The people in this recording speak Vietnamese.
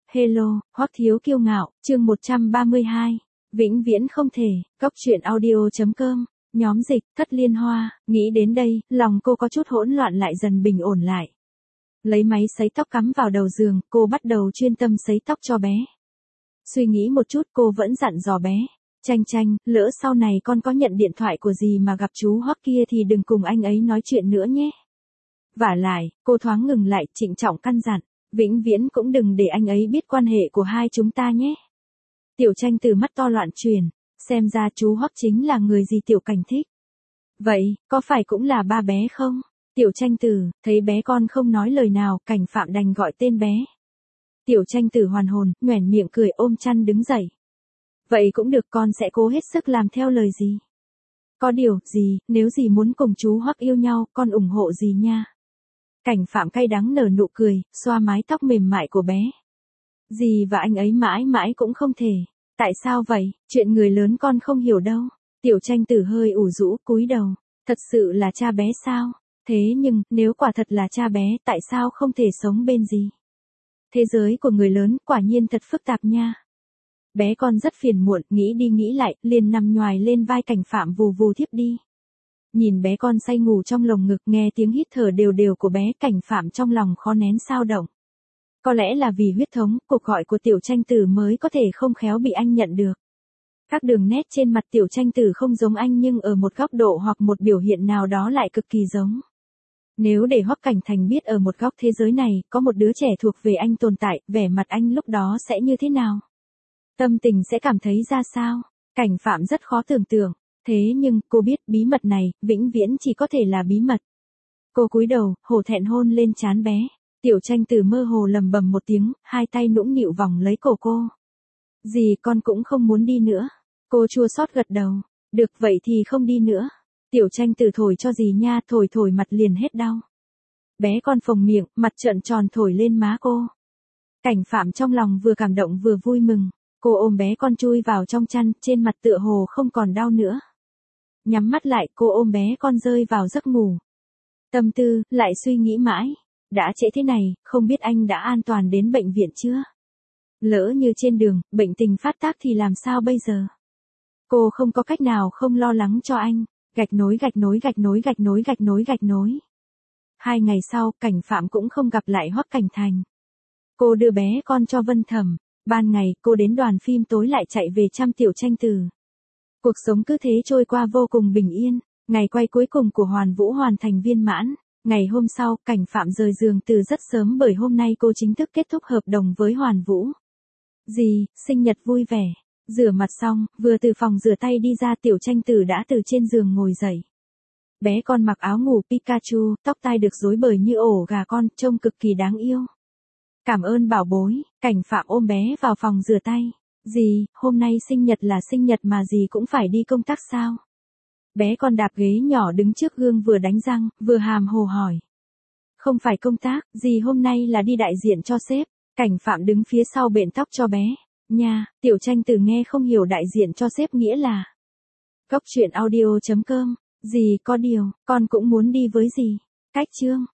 Hello, Hoắc Thiếu Kiêu Ngạo, chương 132. Vĩnh viễn không thể, Cốc truyện audio.com, nhóm dịch, Thất Liên Hoa, nghĩ đến đây, lòng cô có chút hỗn loạn lại dần bình ổn lại. Lấy máy sấy tóc cắm vào đầu giường, cô bắt đầu chuyên tâm sấy tóc cho bé. Suy nghĩ một chút cô vẫn dặn dò bé. Chanh chanh, lỡ sau này con có nhận điện thoại của gì mà gặp chú Hoắc kia thì đừng cùng anh ấy nói chuyện nữa nhé. Vả lại, cô thoáng ngừng lại, trịnh trọng căn dặn. Vĩnh viễn cũng đừng để anh ấy biết quan hệ của hai chúng ta nhé. Tiểu Tranh từ mắt to loạn truyền, xem ra chú Hoắc chính là người gì Tiểu Cảnh thích. Vậy, có phải cũng là ba bé không? Tiểu Tranh Tử, thấy bé con không nói lời nào, Cảnh Phạm đành gọi tên bé. Tiểu Tranh Tử hoàn hồn, nhoẻn miệng cười ôm chăn đứng dậy. Vậy cũng được, con sẽ cố hết sức làm theo lời gì. Có điều, gì, nếu gì muốn cùng chú Hoắc yêu nhau, con ủng hộ gì nha. Cảnh Phạm cay đắng nở nụ cười, xoa mái tóc mềm mại của bé. Dì và anh ấy mãi mãi cũng không thể. Tại sao vậy? Chuyện người lớn con không hiểu đâu. Tiểu Tranh Tử hơi ủ rũ, cúi đầu. Thật sự là cha bé sao? Thế nhưng, nếu quả thật là cha bé, tại sao không thể sống bên dì? Thế giới của người lớn quả nhiên thật phức tạp nha. Bé con rất phiền muộn, nghĩ đi nghĩ lại, liền nằm nhoài lên vai Cảnh Phạm vù vù thiếp đi. Nhìn bé con say ngủ trong lồng ngực, nghe tiếng hít thở đều đều của bé, Cảnh Phạm trong lòng khó nén sao động. Có lẽ là vì huyết thống, cuộc gọi của Tiểu Tranh Tử mới có thể không khéo bị anh nhận được. Các đường nét trên mặt Tiểu Tranh Tử không giống anh nhưng ở một góc độ hoặc một biểu hiện nào đó lại cực kỳ giống. Nếu để Hoắc Cảnh Thành biết ở một góc thế giới này, có một đứa trẻ thuộc về anh tồn tại, vẻ mặt anh lúc đó sẽ như thế nào? Tâm tình sẽ cảm thấy ra sao? Cảnh Phạm rất khó tưởng tượng. Thế nhưng, cô biết bí mật này, vĩnh viễn chỉ có thể là bí mật. Cô cúi đầu, hổ thẹn hôn lên trán bé. Tiểu Tranh Tử mơ hồ lầm bầm một tiếng, hai tay nũng nịu vòng lấy cổ cô. Dì con cũng không muốn đi nữa. Cô chua xót gật đầu. Được vậy thì không đi nữa. Tiểu Tranh Tử thổi cho dì nha, thổi thổi mặt liền hết đau. Bé con phồng miệng, mặt trợn tròn thổi lên má cô. Cảnh Phạm trong lòng vừa cảm động vừa vui mừng. Cô ôm bé con chui vào trong chăn, trên mặt tựa hồ không còn đau nữa. Nhắm mắt lại, cô ôm bé con rơi vào giấc ngủ. Tâm tư, lại suy nghĩ mãi. Đã trễ thế này, không biết anh đã an toàn đến bệnh viện chưa? Lỡ như trên đường, bệnh tình phát tác thì làm sao bây giờ? Cô không có cách nào không lo lắng cho anh. Gạch nối gạch nối gạch nối gạch nối gạch nối gạch nối. 2 ngày sau, Cảnh Phạm cũng không gặp lại Hoắc Cảnh Thành. Cô đưa bé con cho Vân Thẩm. Ban ngày, cô đến đoàn phim, tối lại chạy về chăm Tiểu Tranh Tử. Cuộc sống cứ thế trôi qua vô cùng bình yên. Ngày quay cuối cùng của Hoàn Vũ hoàn thành viên mãn. Ngày hôm sau, Cảnh Phạm rời giường từ rất sớm bởi hôm nay cô chính thức kết thúc hợp đồng với Hoàn Vũ. Dì, sinh nhật vui vẻ. Rửa mặt xong, vừa từ phòng rửa tay đi ra, Tiểu Tranh Tử đã từ trên giường ngồi dậy. Bé con mặc áo ngủ Pikachu, tóc tai được rối bời như ổ gà con, trông cực kỳ đáng yêu. Cảm ơn bảo bối. Cảnh Phạm ôm bé vào phòng rửa tay. Dì, hôm nay sinh nhật là sinh nhật mà dì cũng phải đi công tác sao? Bé con đạp ghế nhỏ đứng trước gương vừa đánh răng, vừa hàm hồ hỏi. Không phải công tác, dì hôm nay là đi đại diện cho sếp. Cảnh Phạm đứng phía sau bện tóc cho bé. Nha, Tiểu Tranh Tử nghe không hiểu đại diện cho sếp nghĩa là. Cốc truyện audio.com, dì có điều, con cũng muốn đi với dì. Cách chương.